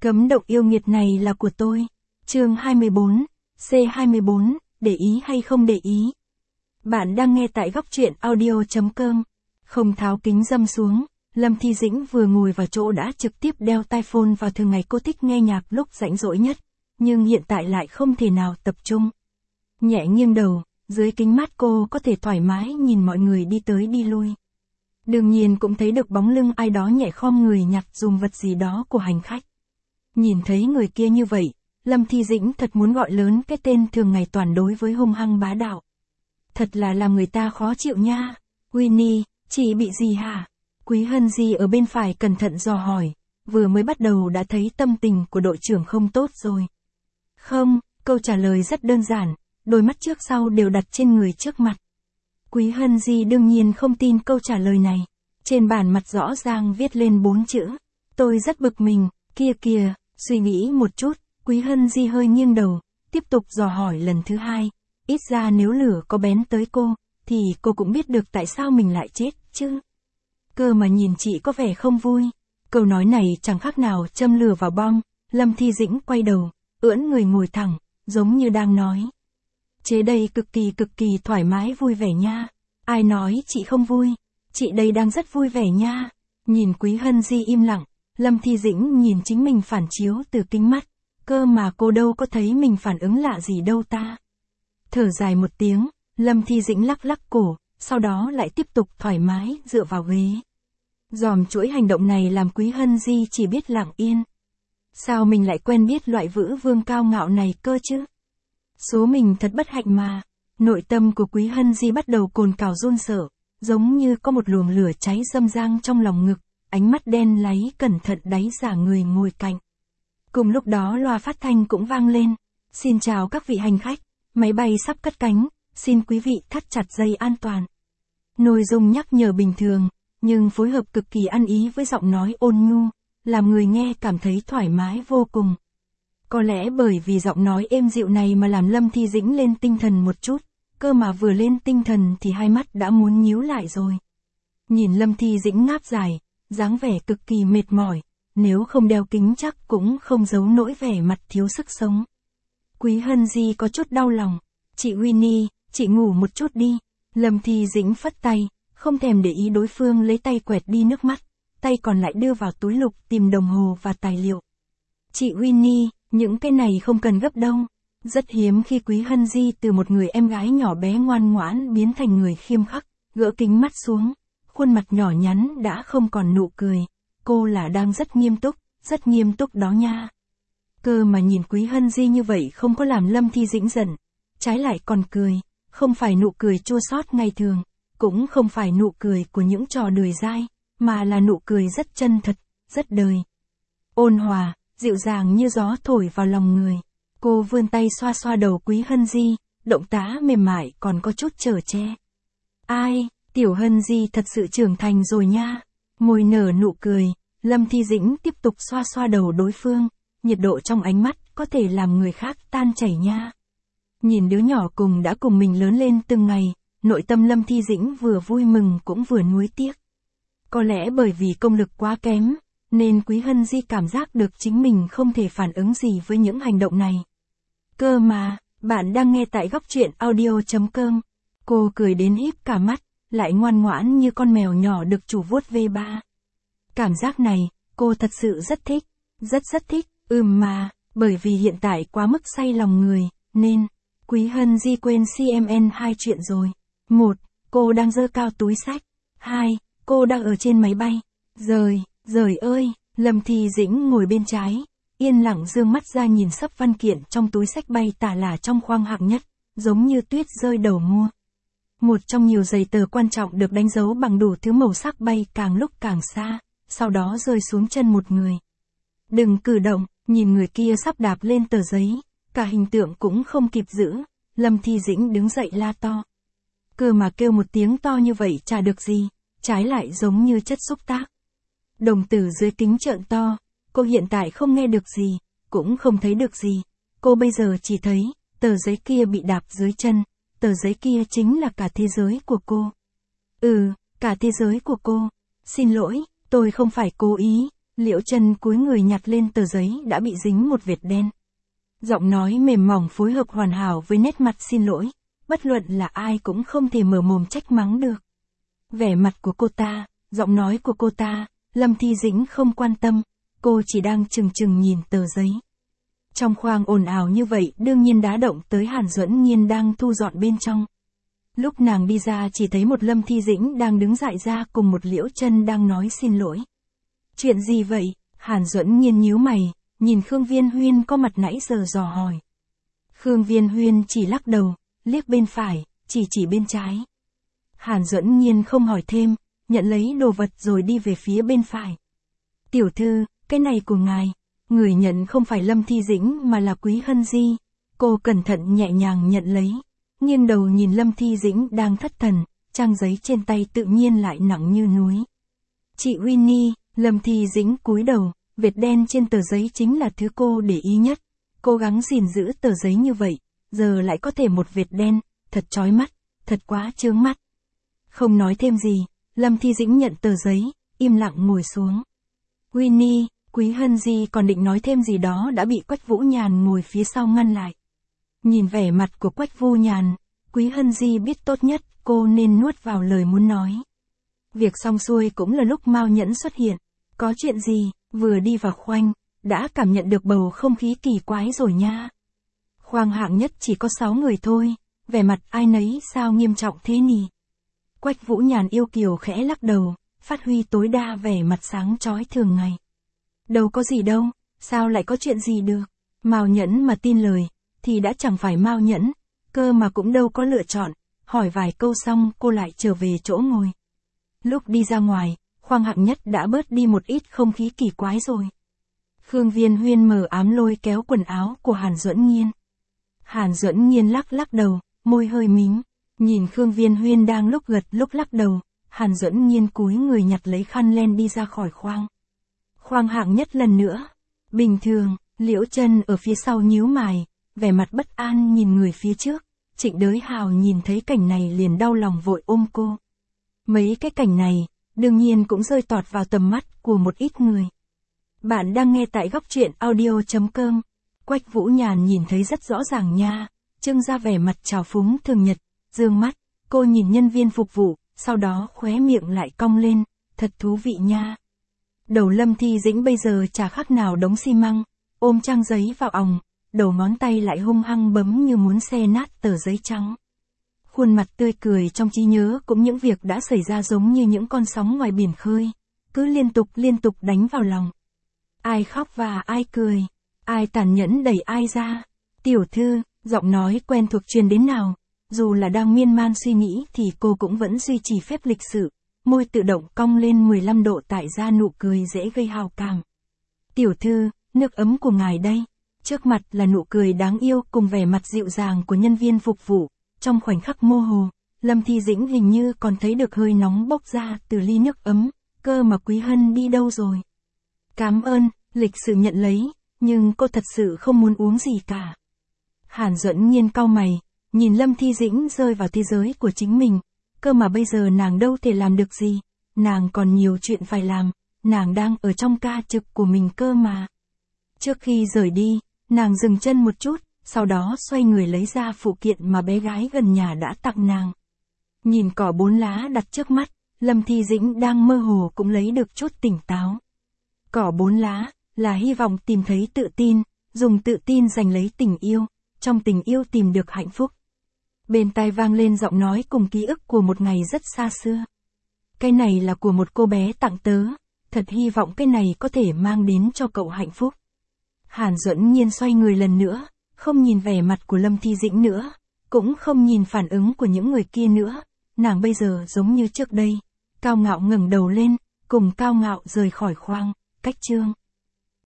Cấm động yêu nghiệt này là của tôi. Chương 24, C24, để ý hay không để ý. Bạn đang nghe tại góc truyện audio.com. Không tháo kính râm xuống, Lâm Thi Dĩnh vừa ngồi vào chỗ đã trực tiếp đeo tai phone vào. Thường ngày cô thích nghe nhạc lúc rảnh rỗi nhất, nhưng hiện tại lại không thể nào tập trung. Nhẹ nghiêng đầu, dưới kính mắt cô có thể thoải mái nhìn mọi người đi tới đi lui. Đương nhiên cũng thấy được bóng lưng ai đó nhẹ khom người nhặt dùng vật gì đó của hành khách. Nhìn thấy người kia như vậy, Lâm Thi Dĩnh thật muốn gọi lớn cái tên thường ngày toàn đối với hung hăng bá đạo. Thật là làm người ta khó chịu nha. Winnie, chị bị gì hả? Quý Hân Di ở bên phải cẩn thận dò hỏi, vừa mới bắt đầu đã thấy tâm tình của đội trưởng không tốt rồi. Không, câu trả lời rất đơn giản, đôi mắt trước sau đều đặt trên người trước mặt. Quý Hân Di đương nhiên không tin câu trả lời này. Trên bàn mặt rõ ràng viết lên 4 chữ. Tôi rất bực mình, kia kìa, suy nghĩ một chút, Quý Hân Di hơi nghiêng đầu, tiếp tục dò hỏi lần thứ hai. Ít ra nếu lửa có bén tới cô, thì cô cũng biết được tại sao mình lại chết, chứ. Cơ mà nhìn chị có vẻ không vui. Câu nói này chẳng khác nào châm lửa vào bom. Lâm Thi Dĩnh quay đầu, ưỡn người ngồi thẳng, giống như đang nói. Chế đây cực kỳ thoải mái vui vẻ nha. Ai nói chị không vui? Chị đây đang rất vui vẻ nha. Nhìn Quý Hân Di im lặng, Lâm Thi Dĩnh nhìn chính mình phản chiếu từ kính mắt. Cơ mà cô đâu có thấy mình phản ứng lạ gì đâu ta. Thở dài một tiếng, Lâm Thi Dĩnh lắc lắc cổ, sau đó lại tiếp tục thoải mái dựa vào ghế. Dòm chuỗi hành động này làm Quý Hân Di chỉ biết lặng yên. Sao mình lại quen biết loại vữ vương cao ngạo này cơ chứ? Số mình thật bất hạnh mà. Nội tâm của Quý Hân Di bắt đầu cồn cào run sợ, giống như có một luồng lửa cháy râm rang trong lòng ngực, ánh mắt đen láy cẩn thận đáy giả người ngồi cạnh. Cùng lúc đó loa phát thanh cũng vang lên. Xin chào các vị hành khách, máy bay sắp cất cánh, xin quý vị thắt chặt dây an toàn. Nội dung nhắc nhở bình thường, nhưng phối hợp cực kỳ ăn ý với giọng nói ôn nhu, làm người nghe cảm thấy thoải mái vô cùng. Có lẽ bởi vì giọng nói êm dịu này mà làm Lâm Thi Dĩnh lên tinh thần một chút, cơ mà vừa lên tinh thần thì hai mắt đã muốn nhíu lại rồi. Nhìn Lâm Thi Dĩnh ngáp dài, dáng vẻ cực kỳ mệt mỏi, nếu không đeo kính chắc cũng không giấu nỗi vẻ mặt thiếu sức sống. Quý Hân Di có chút đau lòng. Chị Winnie, chị ngủ một chút đi. Lâm Thi Dĩnh phất tay, không thèm để ý đối phương lấy tay quẹt đi nước mắt, tay còn lại đưa vào túi lục tìm đồng hồ và tài liệu. Chị Winnie, những cái này không cần gấp đâu. Rất hiếm khi Quý Hân Di từ một người em gái nhỏ bé ngoan ngoãn biến thành người khiêm khắc, gỡ kính mắt xuống, khuôn mặt nhỏ nhắn đã không còn nụ cười. Cô là đang rất nghiêm túc đó nha. Cơ mà nhìn Quý Hân Di như vậy không có làm Lâm Thi Dĩnh giận, trái lại còn cười, không phải nụ cười chua xót ngày thường, cũng không phải nụ cười của những trò đời dai, mà là nụ cười rất chân thật, rất đời. Ôn hòa, dịu dàng như gió thổi vào lòng người. Cô vươn tay xoa xoa đầu Quý Hân Di, động tác mềm mại còn có chút chở che. Ai, tiểu Hân Di thật sự trưởng thành rồi nha. Môi nở nụ cười, Lâm Thi Dĩnh tiếp tục xoa xoa đầu đối phương, nhiệt độ trong ánh mắt có thể làm người khác tan chảy nha. Nhìn đứa nhỏ đã cùng mình lớn lên từng ngày, nội tâm Lâm Thi Dĩnh vừa vui mừng cũng vừa nuối tiếc. Có lẽ bởi vì công lực quá kém, nên Quý Hân Di cảm giác được chính mình không thể phản ứng gì với những hành động này. Cơ mà, bạn đang nghe tại góc truyện audio.com. Cô cười đến híp cả mắt, lại ngoan ngoãn như con mèo nhỏ được chủ vuốt ve ba. Cảm giác này, cô thật sự rất thích, rất thích, mà, bởi vì hiện tại quá mức say lòng người, nên, Quý Hân Di quên CMN 2 chuyện rồi. 1. Cô đang giơ cao túi xách. 2. Cô đang ở trên máy bay. Giời ơi, Lâm Thi Dĩnh ngồi bên trái, yên lặng dương mắt ra nhìn sấp văn kiện trong túi xách bay tả lả trong khoang hạng nhất, giống như tuyết rơi đầu mùa. Một trong nhiều giấy tờ quan trọng được đánh dấu bằng đủ thứ màu sắc bay càng lúc càng xa, sau đó rơi xuống chân một người. Đừng cử động, nhìn người kia sắp đạp lên tờ giấy, cả hình tượng cũng không kịp giữ, Lâm Thi Dĩnh đứng dậy la to. Cơ mà kêu một tiếng to như vậy chả được gì, trái lại giống như chất xúc tác. Đồng tử dưới kính trợn to, cô hiện tại không nghe được gì, cũng không thấy được gì, cô bây giờ chỉ thấy, tờ giấy kia bị đạp dưới chân, tờ giấy kia chính là cả thế giới của cô. Cả thế giới của cô. Xin lỗi, tôi không phải cố ý. Liễu Chân cúi người nhặt lên tờ giấy đã bị dính một vệt đen. Giọng nói mềm mỏng phối hợp hoàn hảo với nét mặt xin lỗi, bất luận là ai cũng không thể mở mồm trách mắng được. Vẻ mặt của cô ta, giọng nói của cô ta, Lâm Thi Dĩnh không quan tâm, cô chỉ đang chừng chừng nhìn tờ giấy. Trong khoang ồn ào như vậy đương nhiên đá động tới Hàn Duẫn Nhiên đang thu dọn bên trong. Lúc nàng đi ra chỉ thấy một Lâm Thi Dĩnh đang đứng dại ra cùng một Liễu Chân đang nói xin lỗi. Chuyện gì vậy? Hàn Duẫn Nhiên nhíu mày, nhìn Khương Viên Huyên có mặt nãy giờ dò hỏi. Khương Viên Huyên chỉ lắc đầu, liếc bên phải, chỉ bên trái. Hàn Duẫn Nhiên không hỏi thêm, nhận lấy đồ vật rồi đi về phía bên phải. Tiểu thư, cái này của ngài. Người nhận không phải Lâm Thi Dĩnh mà là Quý Hân Di. Cô cẩn thận nhẹ nhàng nhận lấy, nghiêng đầu nhìn Lâm Thi Dĩnh đang thất thần, trang giấy trên tay tự nhiên lại nặng như núi. Chị Winnie, Lâm Thi Dĩnh cúi đầu, vệt đen trên tờ giấy chính là thứ cô để ý nhất. Cố gắng gìn giữ tờ giấy như vậy, giờ lại có thể một vệt đen, thật chói mắt, thật quá chướng mắt. Không nói thêm gì, Lâm Thi Dĩnh nhận tờ giấy, im lặng ngồi xuống. Winnie, Quý Hân Di còn định nói thêm gì đó đã bị Quách Vũ Nhàn ngồi phía sau ngăn lại. Nhìn vẻ mặt của Quách Vũ Nhàn, Quý Hân Di biết tốt nhất cô nên nuốt vào lời muốn nói. Việc xong xuôi cũng là lúc Mao Nhẫn xuất hiện. Có chuyện gì, vừa đi vào khoang, đã cảm nhận được bầu không khí kỳ quái rồi nha. Khoang hạng nhất chỉ có 6 người thôi, vẻ mặt ai nấy sao nghiêm trọng thế nhỉ? Quách Vũ Nhàn yêu kiều khẽ lắc đầu, phát huy tối đa vẻ mặt sáng chói thường ngày. Đâu có gì đâu, sao lại có chuyện gì được? Mao Nhẫn mà tin lời, thì đã chẳng phải Mao Nhẫn, cơ mà cũng đâu có lựa chọn. Hỏi vài câu xong cô lại trở về chỗ ngồi. Lúc đi ra ngoài, khoang hạng nhất đã bớt đi một ít không khí kỳ quái rồi. Khương Viên Huyên mờ ám lôi kéo quần áo của Hàn Duẫn Nhiên. Hàn Duẫn Nhiên lắc đầu, môi hơi mím. Nhìn Khương Viên Huyên đang lúc gật lúc lắc đầu, Hàn Duẫn Nhiên cúi người nhặt lấy khăn len đi ra khỏi khoang. Khoang hạng nhất lần nữa. Bình thường, Liễu Chân ở phía sau nhíu mày, vẻ mặt bất an nhìn người phía trước. Trịnh Đới Hào nhìn thấy cảnh này liền đau lòng vội ôm cô. Mấy cái cảnh này, đương nhiên cũng rơi tọt vào tầm mắt của một ít người. Bạn đang nghe tại góc truyện audio.com. Quách Vũ Nhàn nhìn thấy rất rõ ràng nha, trưng ra vẻ mặt trào phúng thường nhật, dương mắt, cô nhìn nhân viên phục vụ, sau đó khóe miệng lại cong lên, thật thú vị nha. Đầu Lâm Thi Dĩnh bây giờ chả khác nào đống xi măng, ôm trang giấy vào òng, đầu ngón tay lại hung hăng bấm như muốn xé nát tờ giấy trắng. Khuôn mặt tươi cười trong trí nhớ cũng những việc đã xảy ra giống như những con sóng ngoài biển khơi, cứ liên tục đánh vào lòng. Ai khóc và ai cười, ai tàn nhẫn đẩy ai ra. Tiểu thư, giọng nói quen thuộc truyền đến nào, dù là đang miên man suy nghĩ thì cô cũng vẫn duy trì phép lịch sự, môi tự động cong lên 15 độ tại ra nụ cười dễ gây hào cảm. Tiểu thư, nước ấm của ngài đây. Trước mặt là nụ cười đáng yêu cùng vẻ mặt dịu dàng của nhân viên phục vụ. Trong khoảnh khắc mơ hồ, Lâm Thi Dĩnh hình như còn thấy được hơi nóng bốc ra từ ly nước ấm, cơ mà Quý Hân đi đâu rồi? Cảm ơn, lịch sự nhận lấy, nhưng cô thật sự không muốn uống gì cả. Hàn Duẫn Nhiên cau mày, nhìn Lâm Thi Dĩnh rơi vào thế giới của chính mình, cơ mà bây giờ nàng đâu thể làm được gì, nàng còn nhiều chuyện phải làm, nàng đang ở trong ca trực của mình cơ mà. Trước khi rời đi, nàng dừng chân một chút, sau đó xoay người lấy ra phụ kiện mà bé gái gần nhà đã tặng nàng. Nhìn cỏ 4 lá đặt trước mắt, Lâm Thi Dĩnh đang mơ hồ cũng lấy được chút tỉnh táo. Cỏ 4 lá, là hy vọng tìm thấy tự tin, dùng tự tin giành lấy tình yêu, trong tình yêu tìm được hạnh phúc. Bên tai vang lên giọng nói cùng ký ức của một ngày rất xa xưa. Cái này là của một cô bé tặng tớ, thật hy vọng cái này có thể mang đến cho cậu hạnh phúc. Hàn Duẫn Nhiên xoay người lần nữa, không nhìn vẻ mặt của Lâm Thi Dĩnh nữa, cũng không nhìn phản ứng của những người kia nữa, nàng bây giờ giống như trước đây, cao ngạo ngẩng đầu lên, cùng cao ngạo rời khỏi khoang, cách chương.